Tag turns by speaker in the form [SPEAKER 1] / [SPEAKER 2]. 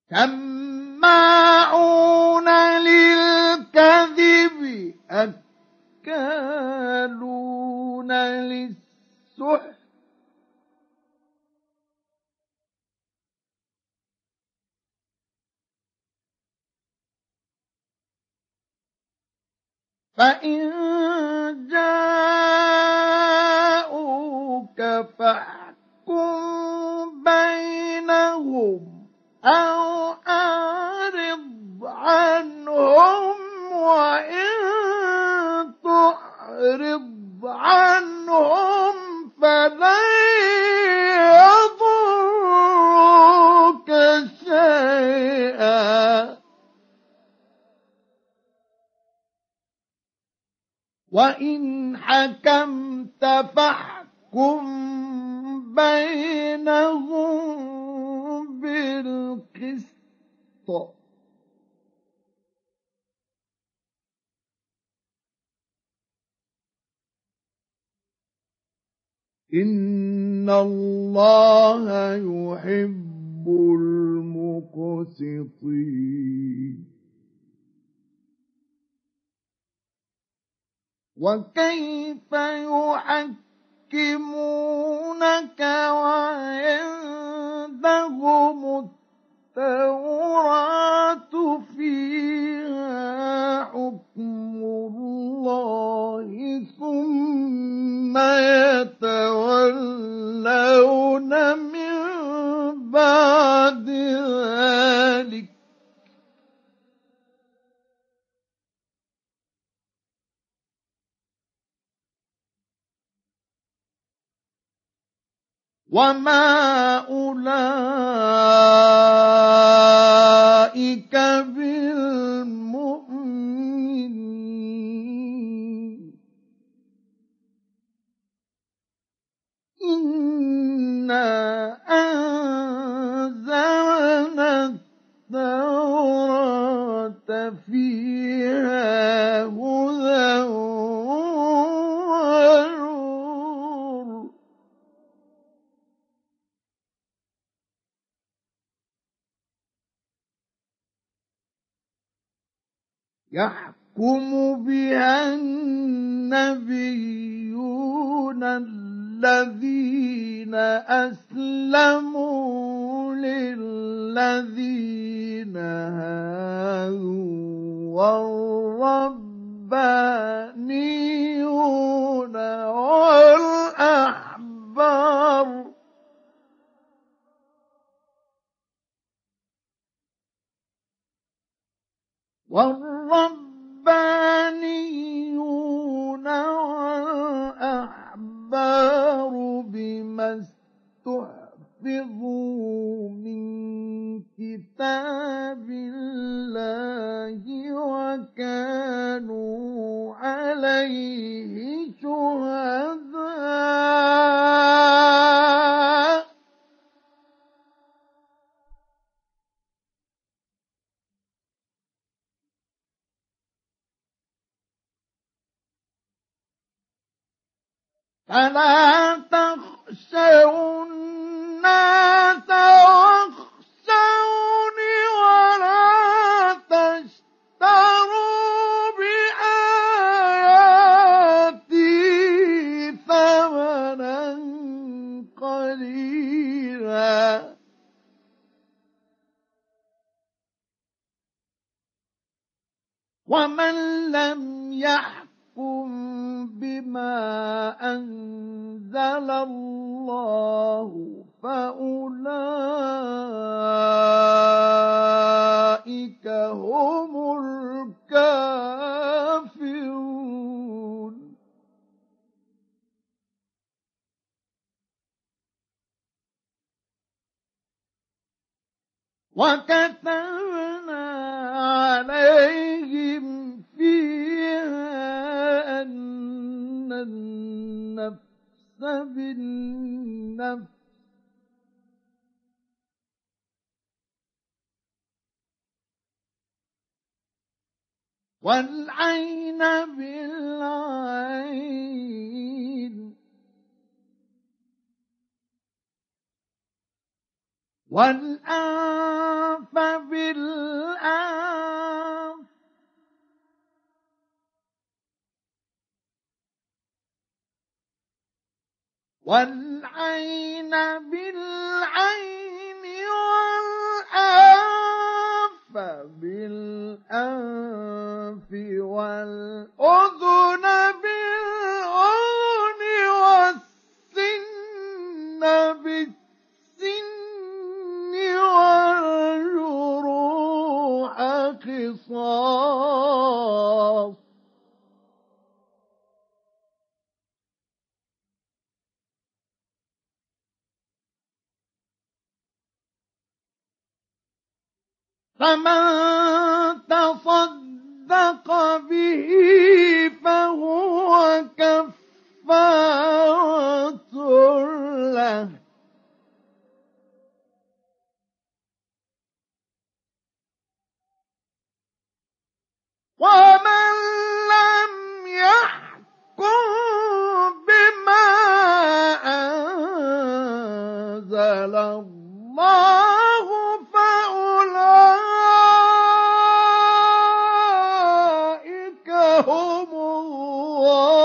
[SPEAKER 1] سماعون للكذب أكالون للسحت فإن جاءوك فاحكم بينهم أو أعرض عنهم وإن تعرض عنهم فلن يضروك شيئا وإن حكمت فاحكم بينهم بالقسط إن الله يحب المقسطين وكيف يحكمونك وعندهم التوراة فيها حكم الله ثم يتولون من بعد ذلك وما أولئك بالمؤمنين إنا أنزلنا التوراة فيها هدى ونور يحكم بها النبيون الذين أسلموا للذين هادوا والربانيون والأحبار والأحبار بما استحفظوا من كتاب الله وكانوا عليه شهداء فلا تخشوا الناس واخشوني ولا تشتروا بآياتي ثمنا قليلا ومن لم يحكم بما أنزل الله فأولئك هم الكافرون وكتبنا عليهم فيها أن النفس بالنفس والعين بالعين والأنف بالأنف والعين بالعين والأنف بالأنف والأذن بالأذن والسن بالسن والجروح قصاص فمن تصدق به فهو كفارة له ومن لم يحكم بما أنزل الله فأولئك هم